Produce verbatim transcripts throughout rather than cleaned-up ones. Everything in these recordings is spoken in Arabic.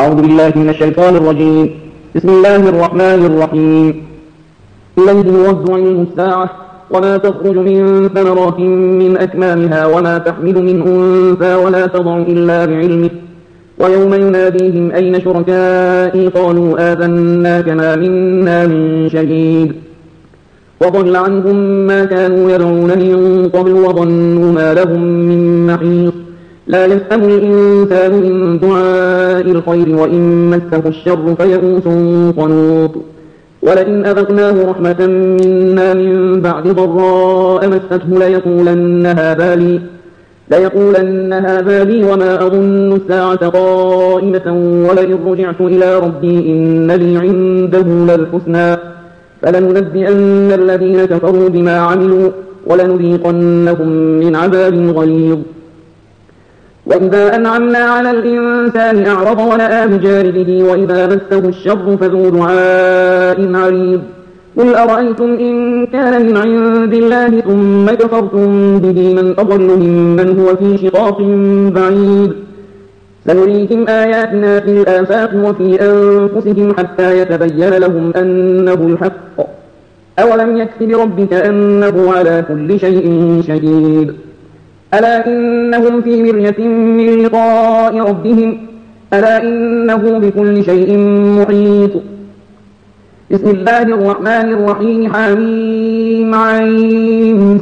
أعوذ بالله من الشيطان الرجيم. بسم الله الرحمن الرحيم. إليه يرد علم الساعة وما تخرج من ثمرات من أكمامها وما تحمل من أنثى ولا تضع إلا بعلمه ويوم يناديهم أين شركائي قالوا آذنا كما منا من شهيد وضل عنهم ما كانوا يدعون من قبل وظنوا ما لهم من محيص لا يسأم الإنسان من دعاء الخير وإن مسه الشر فيئوس قنوط ولئن أذقناه رحمة منا من بعد ضراء مسته ليقولن هذا لي ليقولن هذا لي وما أظن الساعة قائمة ولئن رجعت إلى ربي إن لي عنده للحسنى فلننبئن الذين كفروا بما عملوا ولنذيقنهم من عذاب غليظ. وإذا أنعمنا على الإنسان أعرض ونأى بجانبه وإذا مسه الشر فذو دعاء عريض قل أرأيتم إن كان من عند الله ثم كفرتم به من أضل ممن هو في شقاق بعيد سنريهم آياتنا في الآفاق وفي أنفسهم حتى يتبين لهم أنه الحق أولم يكف بربك أنه على كل شيء شهيد ألا إنهم في مرية من لقاء ربهم ألا إنه بكل شيء محيط. بسم الله الرحمن الرحيم. حميم عين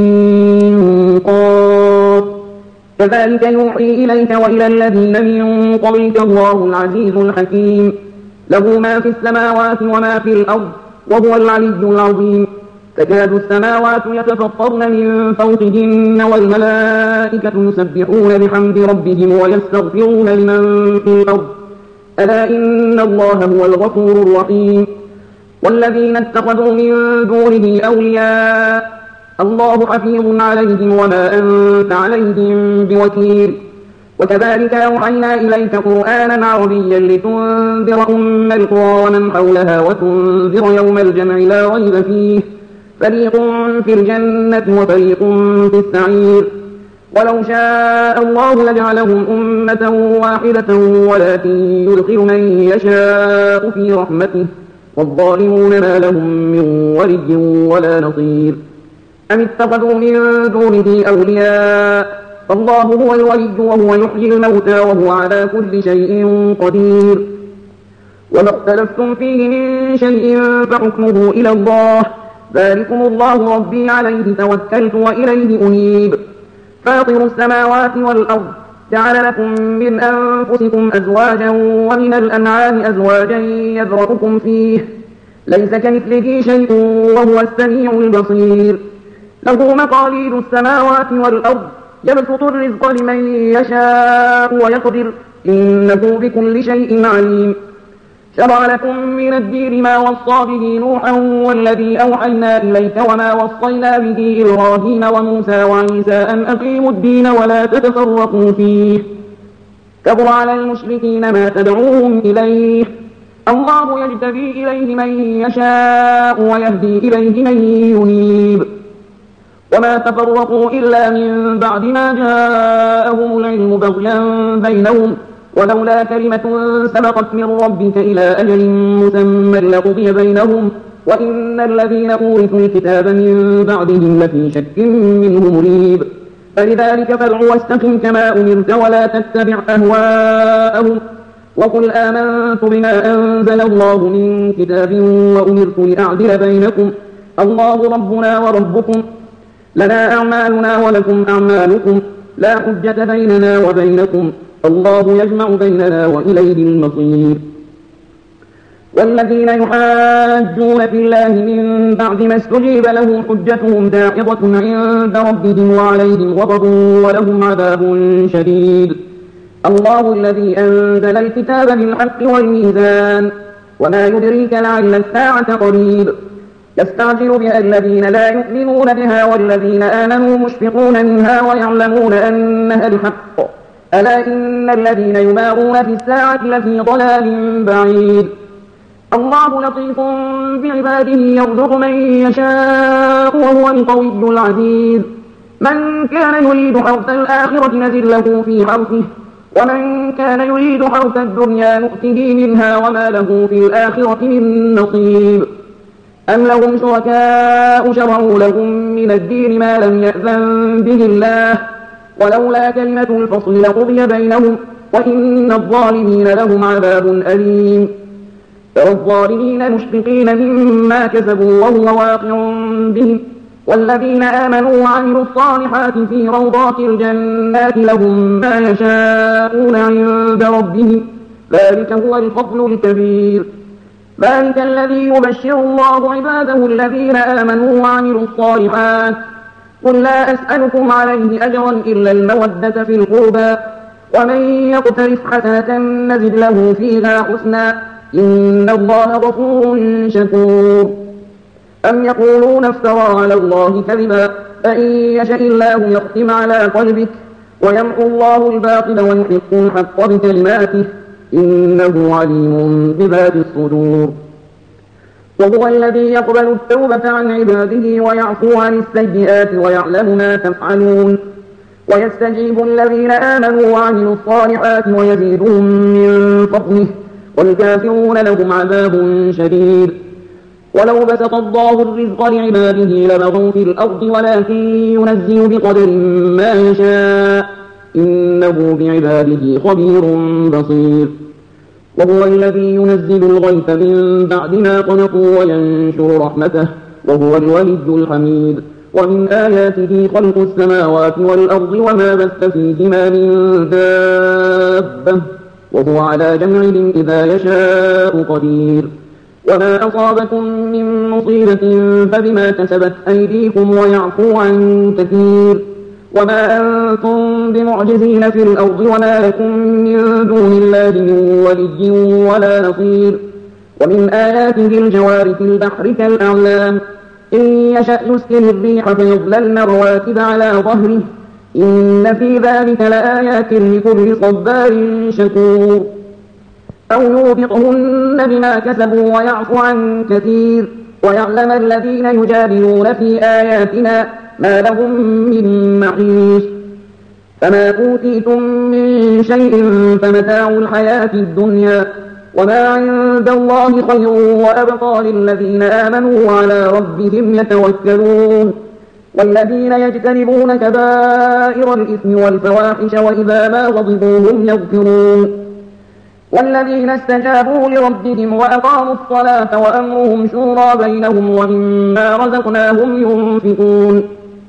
سين قاف كذلك يوحي إليك وإلى الذين من قبلك الله العزيز الحكيم له ما في السماوات وما في الأرض وهو العلي العظيم تكاد السماوات يتفطرن من فوقهن والملائكة يسبحون بحمد ربهم ويستغفرون لمن في الأرض ألا إن الله هو الغفور الرحيم. والذين اتخذوا من دونه أولياء الله حفيظ عليهم وما أنت عليهم بوكيل وكذلك أوحينا إليك قرآنا عربيا لتنذر أم القرى ومن حولها وتنذر يوم الجمع لا ريب فيه فريق في الجنة وفريق في السعير ولو شاء الله لجعلهم أمة واحدة ولكن يدخل من يشاء في رحمته والظالمون ما لهم من ولي ولا نصير. أم اتخذوا من دونه أولياء فالله هو الولي وهو يحيي الموتى وهو على كل شيء قدير وما اختلفتم فيه من شيء فحكمه إلى الله ذلكم الله ربي عليه توكلت وإليه أنيب فاطر السماوات والأرض جعل لكم من أنفسكم أزواجا ومن الأنعام أزواجا يذرأكم فيه ليس كمثله شيء وهو السميع البصير له مقاليد السماوات والأرض يبسط الرزق لمن يشاء ويقدر إنه بكل شيء عليم شرع لكم من الدين ما وصى به نوحا والذي أوحينا إليك وما وصينا به إبراهيم وموسى وعيسى أن أقيموا الدين ولا تتفرقوا فيه كبر على المشركين ما تدعوهم إليه الله يجتبي إليه من يشاء ويهدي إليه من ينيب وما تفرقوا إلا من بعد ما جاءهم العلم بغيا بينهم ولولا كلمة سبقت من ربك إلى أجل مسمى لقضي بينهم وإن الذين أورثوا الكتاب من بعدهم لفي شك منه مريب فلذلك فادع واستقم كما أمرت ولا تتبع أهواءهم وقل آمنت بما أنزل الله من كتاب وأمرت لأعدل بينكم الله ربنا وربكم لنا أعمالنا ولكم أعمالكم لا حجة بيننا وبينكم الله يجمع بيننا وإليه المصير. والذين يحاجون في الله من بعد ما استجيب له حجتهم داحضة عند ربهم وعليهم غضب ولهم عذاب شديد الله الذي أنزل الكتاب بالحق والميزان وما يدريك لعل الساعة قريب يستعجل بها الذين لا يؤمنون بها والذين آمنوا مشفقون منها ويعلمون أنها الحق ألا إن الذين يمارون في الساعة لفي ضلال بعيد الله لطيف بعباده يرزق من يشاء وهو القوي العزيز من كان يريد حرث الآخرة نزل له في حرثه ومن كان يريد حرث الدنيا نؤته منها وما له في الآخرة من نصيب أم لهم شركاء شرعوا لهم من الدين ما لم يأذن به الله ولولا كلمة الفصل لقضي بينهم وإن الظالمين لهم عذاب أليم ترى الظالمين مشفقين مما كسبوا وهو واقع بهم والذين آمنوا وعملوا الصالحات في روضات الجنات لهم ما يشاءون عند ربهم ذلك هو الفضل الكبير ذلك الذي يبشر الله عباده الذين آمنوا وعملوا الصالحات قل لا أسألكم عليه أجرا إلا المودة في القربى ومن يقترف حسنة نزد له فيها حسنا إن الله غفور شكور أم يقولون افترى على الله كذبا فإن يشاء الله يختم على قلبك ويمحو الله الباطل ويحق الحق بكلماته إنه عليم بذات الصدور وهو الذي يقبل التوبة عن عباده ويعفو عن السيئات ويعلم ما تفعلون ويستجيب الذين آمنوا وعملوا الصالحات ويزيدهم من فضله والكافرون لهم عذاب شديد ولو بسط الله الرزق لعباده لبغوا في الأرض ولكن ينزل بقدر ما يشاء إنه بعباده خبير بصير وهو الذي ينزل الغيث من بعد ما قنطوا وينشر رحمته وهو الولي الحميد ومن آياته خلق السماوات والأرض وما بث فيهما من دابة وهو على جمعهم إذا يشاء قدير وما أصابكم من مصيبة فبما كسبت أيديكم ويعفو عن كثير وما أنتم بمعجزين في الأرض وما لكم من دون الله من ولي ولا نصير ومن آياته الجوار في البحر كالأعلام إن يشأ يسكن الريح فيظللن رواكد على ظهره إن في ذلك لآيات لكل صبار شكور أو يوبقهن بما كسبوا ويعفو عن كثير ويعلم الذين يجادلون في آياتنا ما لهم من محيص فما أوتيتم من شيء فمتاع الحياة الدنيا وما عند الله خير وأبقى للذين آمنوا وعلى ربهم يتوكلون والذين يجتنبون كبائر الإثم والفواحش وإذا ما غضبوا هم يغفرون والذين استجابوا لربهم وأقاموا الصلاة وأمرهم شورى بينهم ومما رزقناهم ينفقون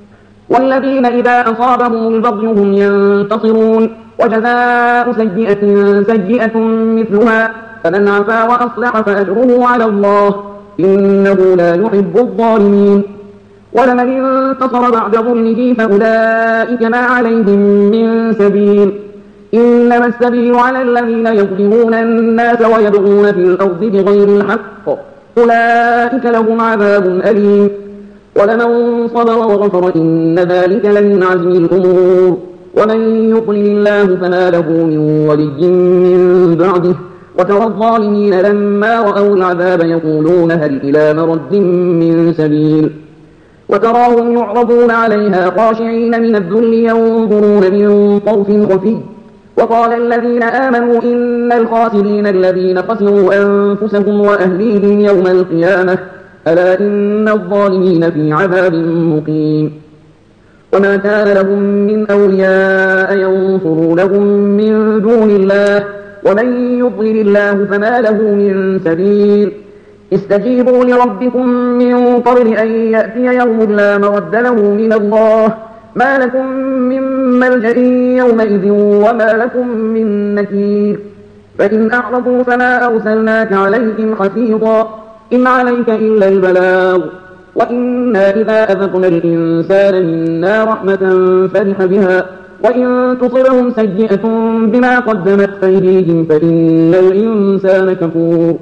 والذين إذا أصابهم البغي هم ينتصرون وجزاء سيئة سيئة مثلها فمن عفا وأصلح فأجره على الله إنه لا يحب الظالمين ولمن انتصر بعد ظلمه فأولئك ما عليهم من سبيل إنما السبيل على الذين يظلمون الناس ويبغون في الأرض بغير الحق أولئك لهم عذاب أليم ولمن صبر وغفر إن ذلك لمن عزم الأمور ومن يضلل الله فما له من ولي من بعده وترى الظالمين لما رأوا العذاب يقولون هل إلى مرد من سبيل وتراهم يعرضون عليها خاشعين من الذل ينظرون من طرف خفي وقال الذين آمنوا إن الخاسرين الذين خسروا أنفسهم وأهليهم يوم القيامة ألا إن الظالمين في عذاب مقيم وما كان لهم من أولياء ينصرونهم من دون الله ومن يضلل الله فما له من سبيل استجيبوا لربكم من قبل أن يأتي يوم لا مرد له من الله ما لكم من ملجأ يومئذ وما لكم من نكير فإن أعرضوا فما أرسلناك عليهم حفيظا إن عليك إلا البلاغ وإنا إذا أذقنا الإنسان منا رحمة فرح بها وإن تصبهم سيئة بما قدمت أيديهم فإن الإنسان كفور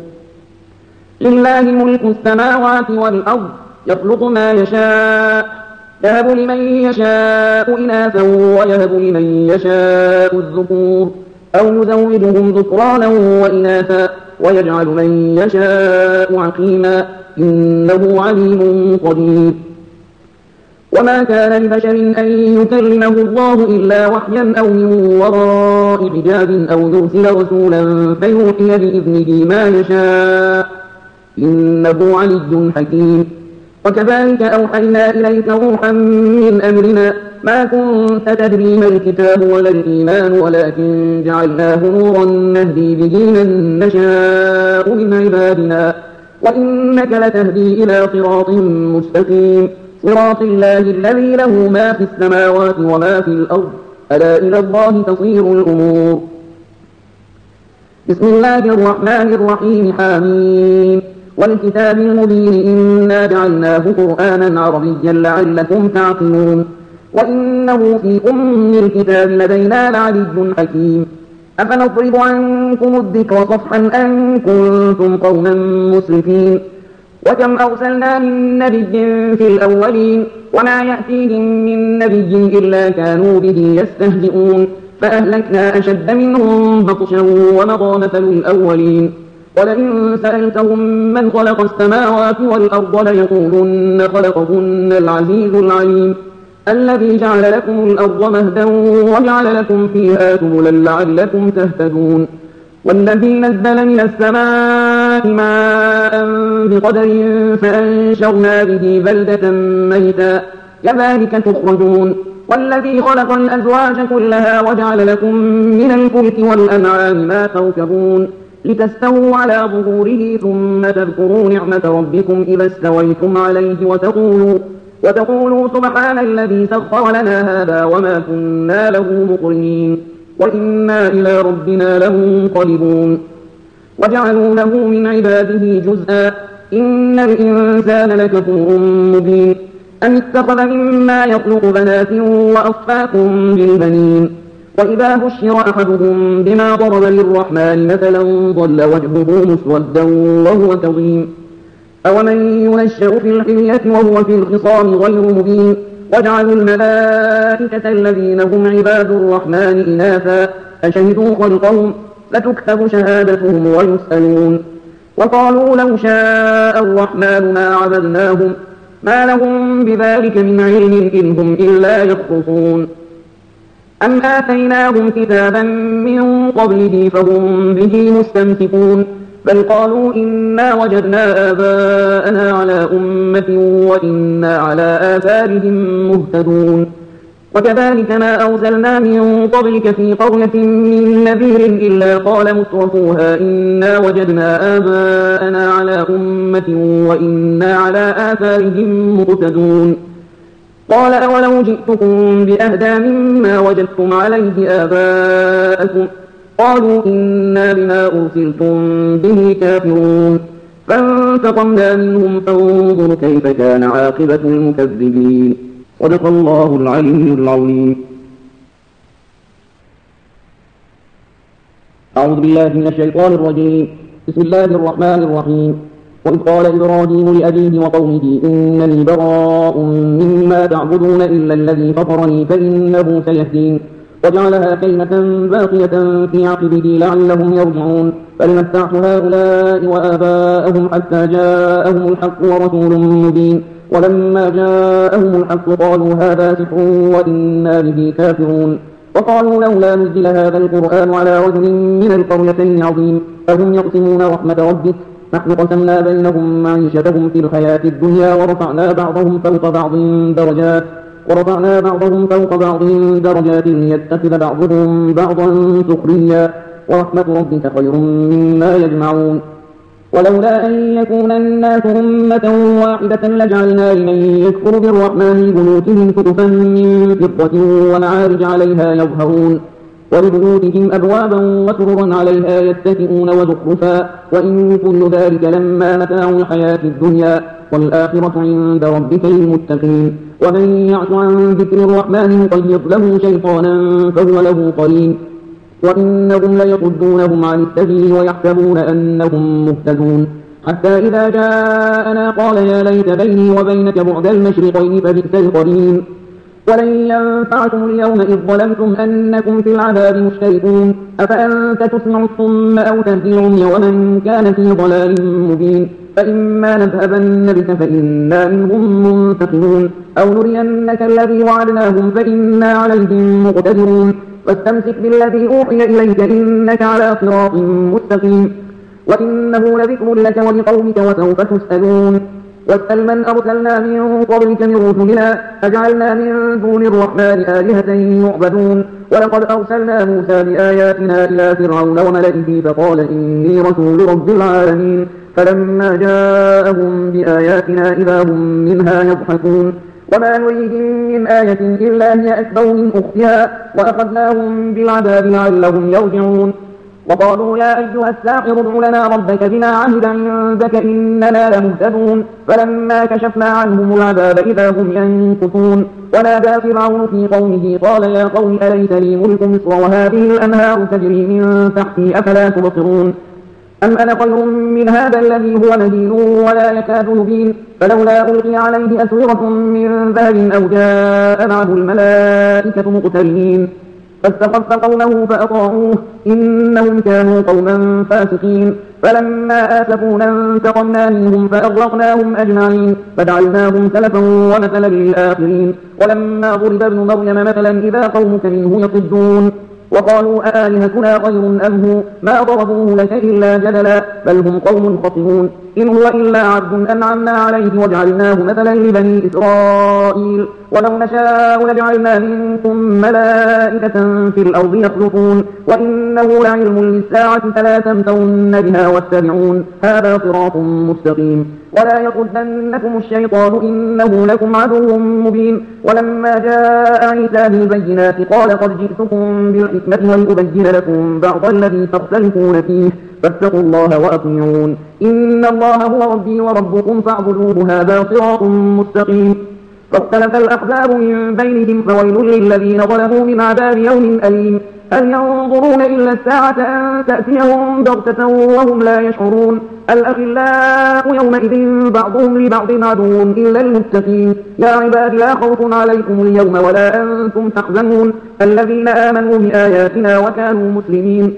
لله ملك السماوات والأرض يخلق ما يشاء يهب لمن يشاء إناثا ويهب لمن يشاء الذكور أو يزوجهم ذكرانا وإناثا ويجعل من يشاء عقيما إنه عليم قدير وما كان لبشر أن يكلمه الله إلا وحيا أو من وراء حجاب أو يرسل رسولا فيوحي بإذنه ما يشاء إنه علي حكيم. وكذلك أوحينا إليك روحا من أمرنا ما كنت تدري ما الكتاب ولا الإيمان ولكن جعلناه نورا نهدي به من نشاء من عبادنا وإنك لتهدي إلى صراط مستقيم صراط الله الذي له ما في السماوات وما في الأرض ألا إلى الله تصير الأمور. بسم الله الرحمن الرحيم حامين والكتاب المبين إنا جعلناه قرآنا عربيا لعلكم تعقلون وإنه في أم الكتاب لدينا لعلي حكيم. أفنضرب عنكم الذكر صفحا أن كنتم قوما مسرفين وكم أرسلنا من نبي في الأولين وما يأتيهم من نبي إلا كانوا به يستهزئون فأهلكنا أشد منهم بطشا ومضى مثل الأولين. ولئن سألتهم من خلق السماوات والأرض ليقولن خلقهن العزيز العليم الذي جعل لكم الأرض مهدا وجعل لكم فيها سبلا لعلكم تهتدون والذي نزل من السماء ماء بقدر فأنشرنا به بلدة ميتا كذلك تخرجون والذي خلق الأزواج كلها وجعل لكم من الفلك والأنعام ما تركبون لتستووا على ظهوره ثم تذكروا نعمة ربكم إذا استويتم عليه وتقولوا, وتقولوا سبحان الذي سخر لنا هذا وما كنا له مقرنين وإنا إلى ربنا لمنقلبون. وجعلوا له من عباده جزءا إن الإنسان لكفور مبين أم اتخذ مما يخلق بنات وأصفاكم بالبنين وإذا بشر أحدهم بما ضرب للرحمن مثلا ظل وجهه مسودا وهو كظيم أومن ينشأ في الحلية وهو في الخصام غير مبين وجعلوا الملائكة الذين هم عباد الرحمن إناثا أشهدوا خلقهم فتكتب شهادتهم ويسألون وقالوا لو شاء الرحمن ما عبدناهم ما لهم بذلك من علم إن هم إلا يخرصون أم آتيناهم كتابا من قبله فهم به مستمسكون بل قالوا إنا وجدنا آباءنا على أمة وإنا على آثارهم مهتدون وكذلك ما أرسلنا من قبلك في قرية من نذير إلا قال مترفوها إنا وجدنا آباءنا على أمة وإنا على آثارهم مهتدون قال أولو جئتكم بأهدى مما وجدتم عليه آباءكم قالوا إنا بما أرسلتم به كافرون فانتقمنا منهم فانظر كيف كان عاقبة المكذبين. صدق الله العلي العظيم. أعوذ بالله من الشيطان الرجيم. بسم الله الرحمن الرحيم. وإذ قال إبراهيم لأبيه وقومه إنني براء مما تعبدون إلا الذي فطرني فإنه سيهدين وجعلها كلمة باقية في عقبه لعلهم يرجعون بل متعت هؤلاء وآباءهم حتى جاءهم الحق ورسول مبين ولما جاءهم الحق قالوا هذا سحر وإنا به كافرون وقالوا لولا نزل هذا القرآن على رجل من القريتين عظيم أهم يقسمون رحمة ربك نحن قسمنا بينهم معيشتهم في الحياة الدنيا ورفعنا بعضهم فوق بعض درجات ورفعنا بعضهم فوق بعض درجات ليتخذ بعضهم بعضا سخريا ورحمة ربك خير مما يجمعون ولولا أن يكون الناس أمة واحدة لجعلنا لمن يكفر بالرحمن بيوتهم سقفا من فضة ومعارج عليها يظهرون ولبيوتهم أبوابا وسررا عليها يتكئون وزخرفا وإن كل ذلك لما متاع الحياة الدنيا والآخرة عند ربك للمتقين ومن يعش عن ذكر الرحمن نقيض له شيطانا فهو له قرين وإنهم ليصدونهم عن السبيل ويحسبون أنهم مهتدون حتى إذا جاءنا قال يا ليت بيني وبينك بعد المشرقين فبئس القرين ولن ينفعكم اليوم إذ ظلمتم أنكم في العذاب مشتركون أفأنت تسمع الصم أو تهدي العمي ومن كان في ضلال مبين فإما نذهبن بك فإنا منهم منتقمون أو نرينك الذي وعدناهم فإنا عليهم مقتدرون واستمسك بالذي أوحي إليك إنك على صراط مستقيم وإنه لذكر لك ولقومك وسوف تسألون واسأل من أرسلنا من قبلك من رسلنا أجعلنا من دون الرحمن آلهة يعبدون ولقد أرسلنا موسى بآياتنا إلى فرعون وملئه فقال إني رسول رب العالمين فلما جاءهم بآياتنا إذا هم منها يضحكون وما نريهم من آية إلا هي أكبر من أختها وأخذناهم بالعذاب لعلهم يرجعون وقالوا يا أيها الساحر ادع لنا ربك بما عهد عندك إننا لمهتدون فلما كشفنا عنهم العذاب إذا هم ينكثون ونادى فرعون في قومه قال يا قوم أليس لي ملك مصر وهذه الأنهار تجري من تحتي أفلا تبصرون أم أنا خير من هذا الذي هو مهين ولا يكاد يبين فلولا ألقي عليه أسورة من ذهب أو جاء معه الملائكة مقترنين فاستخف قومه فأطاعوه إنهم كانوا قوما فاسقين فلما آسفونا انتقمنا منهم فأغرقناهم أجمعين فجعلناهم سلفا ومثلا للآخرين ولما ضرب ابن مريم مثلا إذا قومك منه يصدون وقالوا أآلهتنا خير أم هو ما ضربوه لك إلا جدلا بل هم قوم خصمون إن هو إلا عبد أنعمنا عليه وجعلناه مثلا لبني إسرائيل ولو نشاء لجعلنا منكم ملائكة في الأرض يخلقون وإنه لعلم للساعة فلا تمترن بها واتبعون هذا صراط مستقيم ولا يصدنكم الشيطان إنه لكم عدو مبين ولما جاء عيسى بالبينات قال قد جئتكم بالحكمة ولأبين لكم بعض الذي تختلفون فيه فاتقوا الله وأطيعون إن الله هو ربي وربكم فاعبدوه هذا صراط مستقيم فاختلف الأحزاب من بينهم فويل للذين ظلموا من عذاب يوم أليم هل ينظرون إلا الساعة أن تأتيهم بغتة وهم لا يشعرون الأخلاء يومئذ بعضهم لبعض عدو إلا المتقين يا عباد لا خوف عليكم اليوم ولا أنتم تحزنون الذين آمنوا بآياتنا وكانوا مسلمين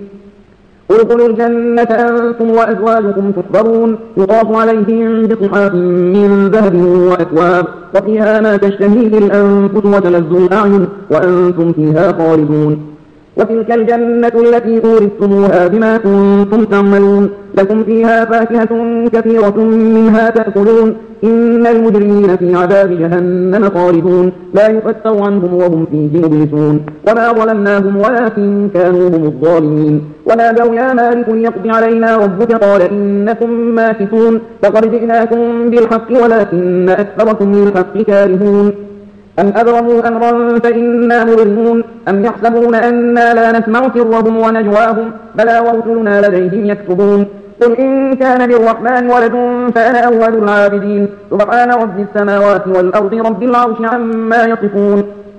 ادخلوا الجنة أنتم وأزواجكم تحبرون يطاف عليهم بصحاف من ذهب وأكواب وفيها ما تشتهيه الأنفس وتلذ الأعين وأنتم فيها خالدون وتلك الجنة التي أورثتموها بما كنتم تعملون لكم فيها فاكهة كثيرة منها تأكلون إن المجرمين في عذاب جهنم خالدون لا يفتر عنهم وهم فيه مبلسون وما ظلمناهم ولكن كانوا هم الظالمين ونادوا يا مالك ليقضي علينا ربك قال إنكم ماكثون فقد جئناكم بالحق ولكن أكثركم للحق كارهون أم أبرموا أمرا فإنا مبرمون أم يحسبون أنا لا نسمع سرهم ونجواهم بلى ورسلنا لديهم يكتبون قل إن كان للرحمن ولد فأنا أول العابدين سبحان رب السماوات والأرض رب العرش عما يصفون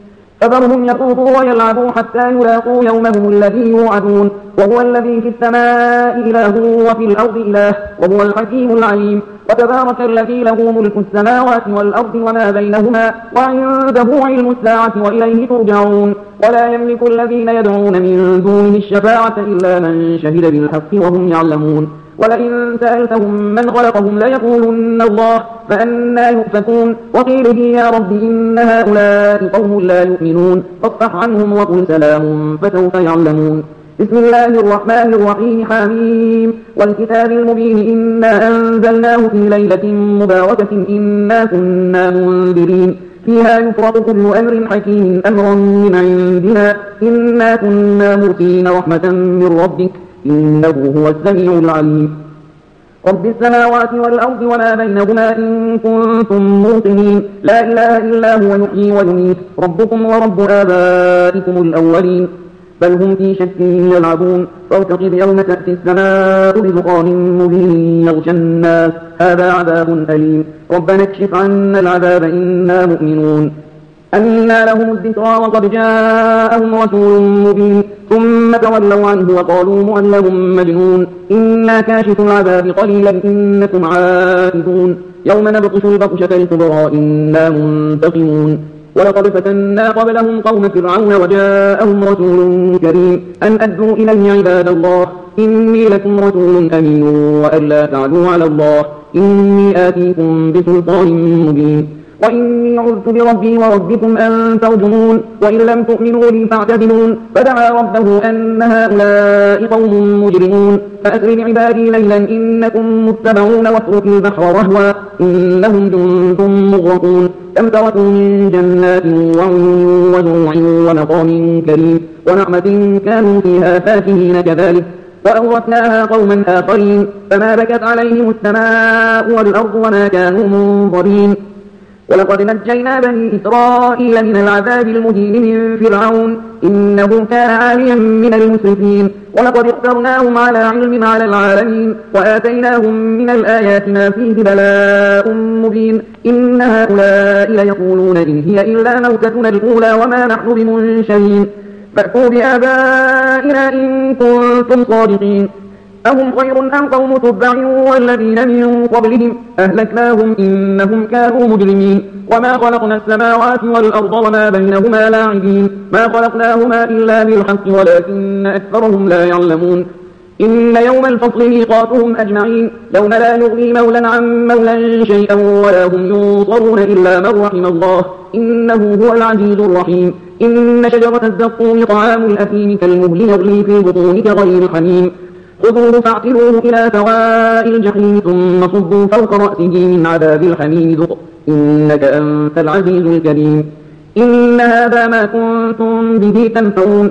فذرهم يخوضوا ويلعبوا حتى يلاقوا يومهم الذي يوعدون وهو الذي في السماء إله وفي الأرض إله وهو الحكيم العليم وتبارك الذي له ملك السماوات والأرض وما بينهما وعنده علم الساعة وإليه ترجعون ولا يملك الذين يدعون من دونه الشفاعة إلا من شهد بالحق وهم يعلمون ولئن سألتهم من خلقهم ليقولن الله فأنا يؤفكون وقيله يا رب إن هؤلاء قوم لا يؤمنون فاصفح عنهم وقل سلام فسوف يعلمون بسم الله الرحمن الرحيم حميم والكتاب المبين إنا أنزلناه في ليلة مباركة إنا كنا منذرين فيها يفرق كل أمر حكيم أمرا من عندنا إنا كنا مرسلين رحمة من ربك إنه هو السميع العليم رب السماوات والأرض وما بينهما إن كنتم موقنين لا إله إلا هو يحيي ويميت ربكم ورب آبائكم الأولين بل هم في شك يلعبون فارتقب يوم تأتي السماء بدخان مبين يغشى الناس هذا عذاب أليم ربنا اكشف عنا العذاب إنا مؤمنون أنى لهم الذكرى وقد جاءهم رسول مبين ثم تولوا عنه وقالوا معلم مجنون إنا كاشف العذاب قليلا إنكم عائدون يوم نبطش البطشة الكبرى إنا منتقمون ولقد فتنا قبلهم قوم فرعون وجاءهم رسول كريم أن أدوا إلي عباد الله إني لكم رسول أمين وأن لا تعلوا على الله إني آتيكم بسلطان مبين وإني عذت بربي وربكم أن ترجمون وإن لم تؤمنوا لي فاعتذرون فدعا ربه أن هؤلاء قوم مجرمون فأسر بعبادي ليلا إنكم متبعون واترك البحر رهوا إنهم جند مغرقون كم تركوا من جنات وعيون وزروع ومقام كريم ونعمة كانوا فيها فاكهين كذلك وأورثناها قوما آخرين فما بكت عليهم السماء والأرض وما كانوا منظرين ولقد نجينا بني إسرائيل من العذاب المهين من فرعون إنه كان عاليا من المسرفين ولقد اخترناهم على علم على العالمين وآتيناهم من الآيات ما فيه بلاء مبين إن هؤلاء ليقولون إن هي إلا موتتنا الأولى وما نحن بمنشرين فأتوا بآبائنا إن كنتم صادقين أهم خير أم قوم تبع والذين من قبلهم أهلكناهم إنهم كانوا مجرمين وما خلقنا السماوات والأرض وما بينهما لاعبين ما خلقناهما إلا بالحق ولكن أكثرهم لا يعلمون إن يوم الفصل ميقاتهم أجمعين يوم لا يغني مولا عن مولا شيئا ولا هم ينصرون إلا من رحم الله إنه هو العزيز الرحيم إن شجرة الزقوم طعام الأثيم كالمهل يغلي في البطون كغير حميم خذوه فاعتلوه إلى سواء الجحيم ثم صبوا فوق رأسه من عذاب الحميم ذق إنك أنت العزيز الكريم إن هذا ما كنتم به تنفرون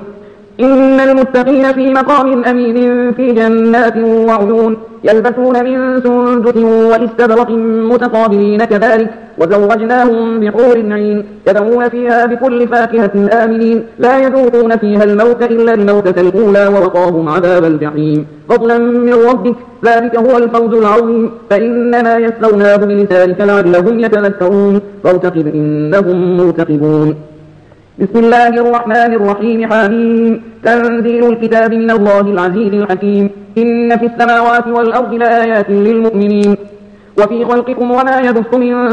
إن المتقين في مقام أمين في جنات وعيون يلبسون من سندس واستبرق متقابلين كذلك وزوجناهم بحور عين يدعون فيها بكل فاكهة آمنين لا يذوقون فيها الموت إلا الموتة الأولى ووقاهم عذاب الجحيم فضلا من ربك ذلك هو الفوز العظيم فإنما يسرناه بلسانك لعلهم يتذكرون فارتقب إنهم مرتقبون بسم الله الرحمن الرحيم حميم تنزيل الكتاب من الله العزيز الحكيم إن في السماوات والأرض لآيات للمؤمنين وفي خلقكم وما يبث من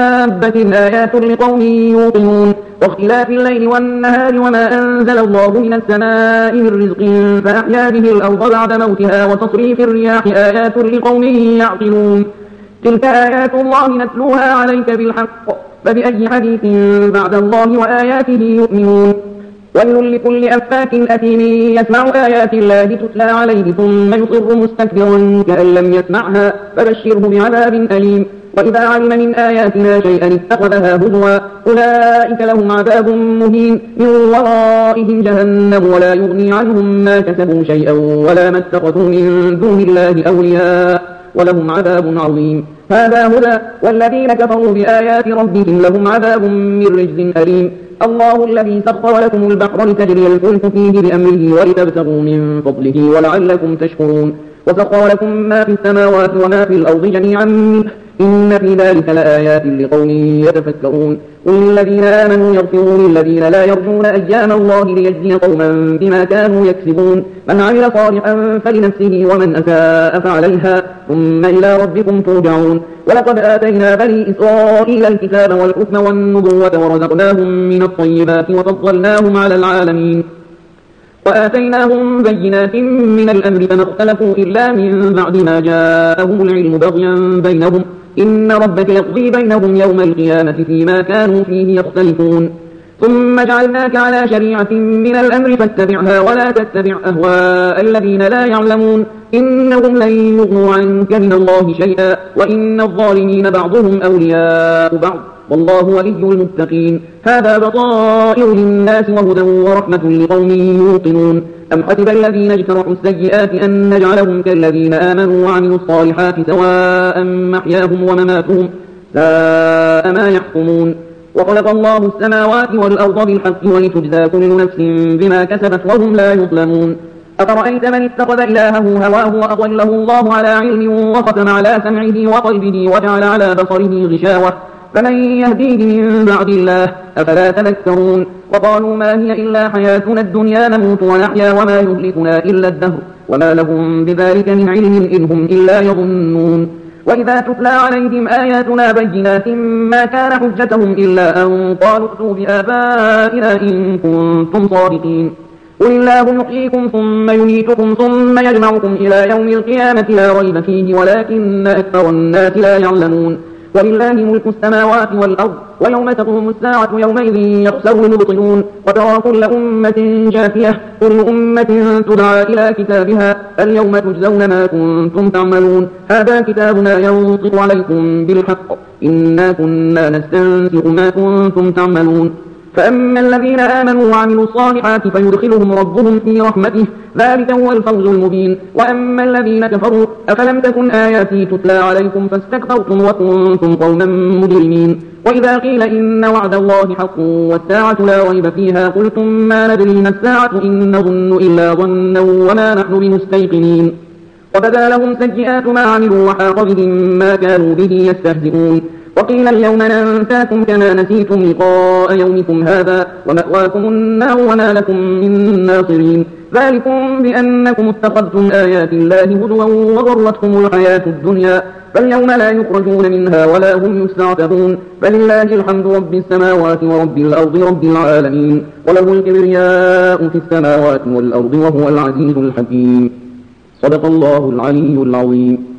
دابة آيات لقوم يوقنون واختلاف الليل والنهار وما أنزل الله من السماء من رزق فأحيا به الأرض بعد موتها وتصريف الرياح آيات لقوم يعقلون تلك آيات الله نتلوها عليك بالحق فبأي حديث بعد الله وآياته يؤمنون ويل لكل أفاك أثيم يسمع آيات الله تتلى عليه ثم يصر مستكبرا كأن لم يسمعها فبشره بعذاب أليم وإذا علم من آياتنا شيئا اتخذها هزوا أولئك لهم عذاب مهين من ورائهم جهنم ولا يغني عنهم ما كسبوا شيئا ولا ما اتخذوا من دون الله أولياء ولهم عذاب عظيم هذا هدى والذين كفروا بآيات ربهم لهم عذاب من رجز أليم الله الذي سخر لكم البحر لتجري الفلك فيه بأمره ولتبتغوا من فضله ولعلكم تشكرون وسخر لكم ما في السماوات وما في الأرض جميعا منه إن في ذلك لآيات لقوم يتفكرون قل للذين آمنوا يغفروا للذين لا يرجون أيام الله ليجزي قوما بما كانوا يكسبون من عمل صالحا فلنفسه ومن أساء فعليها ثم إلى ربكم ترجعون ولقد آتينا بني إسرائيل الكتاب والحكم والنبوة ورزقناهم من الطيبات وفضلناهم على العالمين وآتيناهم بينات من الأمر فما اختلفوا إلا من بعد ما جاءهم العلم بغيا بينهم إن ربك يقضي بينهم يوم القيامة فيما كانوا فيه يختلفون ثم جعلناك على شريعة من الأمر فاتبعها ولا تتبع أهواء الذين لا يعلمون إنهم لن يغنوا عنك من الله شيئا وإن الظالمين بعضهم أولياء بعض والله ولي المتقين هذا بصائر للناس وهدى ورحمة لقوم يوقنون أم حسب الذين اجترحوا السيئات أن نجعلهم كالذين آمنوا وعملوا الصالحات سواء محياهم ومماتهم ساء ما يحكمون وخلق الله السماوات والأرض بالحق ولتجزى كل نفس بما كسبت وهم لا يظلمون أفرأيت من اتخذ إلهه هواه وأضله الله على علم وختم على سمعه وقلبه وجعل على بصره غشاوة فمن يهديه من بعد الله أفلا تذكرون وقالوا ما هي إلا حياتنا الدنيا نموت ونحيا وما يهلكنا إلا الدهر وما لهم بذلك من علم إن هم إلا يظنون وإذا تتلى عليهم آياتنا بينات ما كان حجتهم إلا أن قالوا ائتوا بآبائنا إن كنتم صادقين قل الله يحييكم ثم يميتكم ثم يجمعكم إلى يوم القيامة لا ريب فيه ولكن أكثر الناس لا يعلمون ولله ملك السماوات والأرض ويوم تقوم الساعة يومئذ يخسر المبطلون وترى كل أمة جاثية كل أمة تدعى إلى كتابها اليوم تجزون ما كنتم تعملون هذا كتابنا ينطق عليكم بالحق إنا كنا نستنسخ ما كنتم تعملون فأما الذين آمنوا وعملوا الصالحات فيدخلهم ربهم في رحمته ذلك هو الفوز المبين وأما الذين كفروا أفلم تكن آياتي تتلى عليكم فاستكبرتم وكنتم قوما مجرمين وإذا قيل إن وعد الله حق والساعة لا ريب فيها قلتم ما ندري ما الساعة إن نظن إلا ظنا وما نحن بمستيقنين وبدا لهم سيئات ما عملوا وحاق بهم ما كانوا به يستهزئون وقيل اليوم ننساكم كما نسيتم لقاء يومكم هذا ومأواكم النار وما لكم من ناصرين ذلكم بأنكم اتخذتم آيات الله هدوا وغرتكم الحياة الدنيا فاليوم لا يخرجون منها ولا هم يستعتبون فلله الحمد رب السماوات ورب الأرض رب العالمين وله الكبرياء في السماوات والأرض وهو العزيز الحكيم صدق الله العلي العظيم.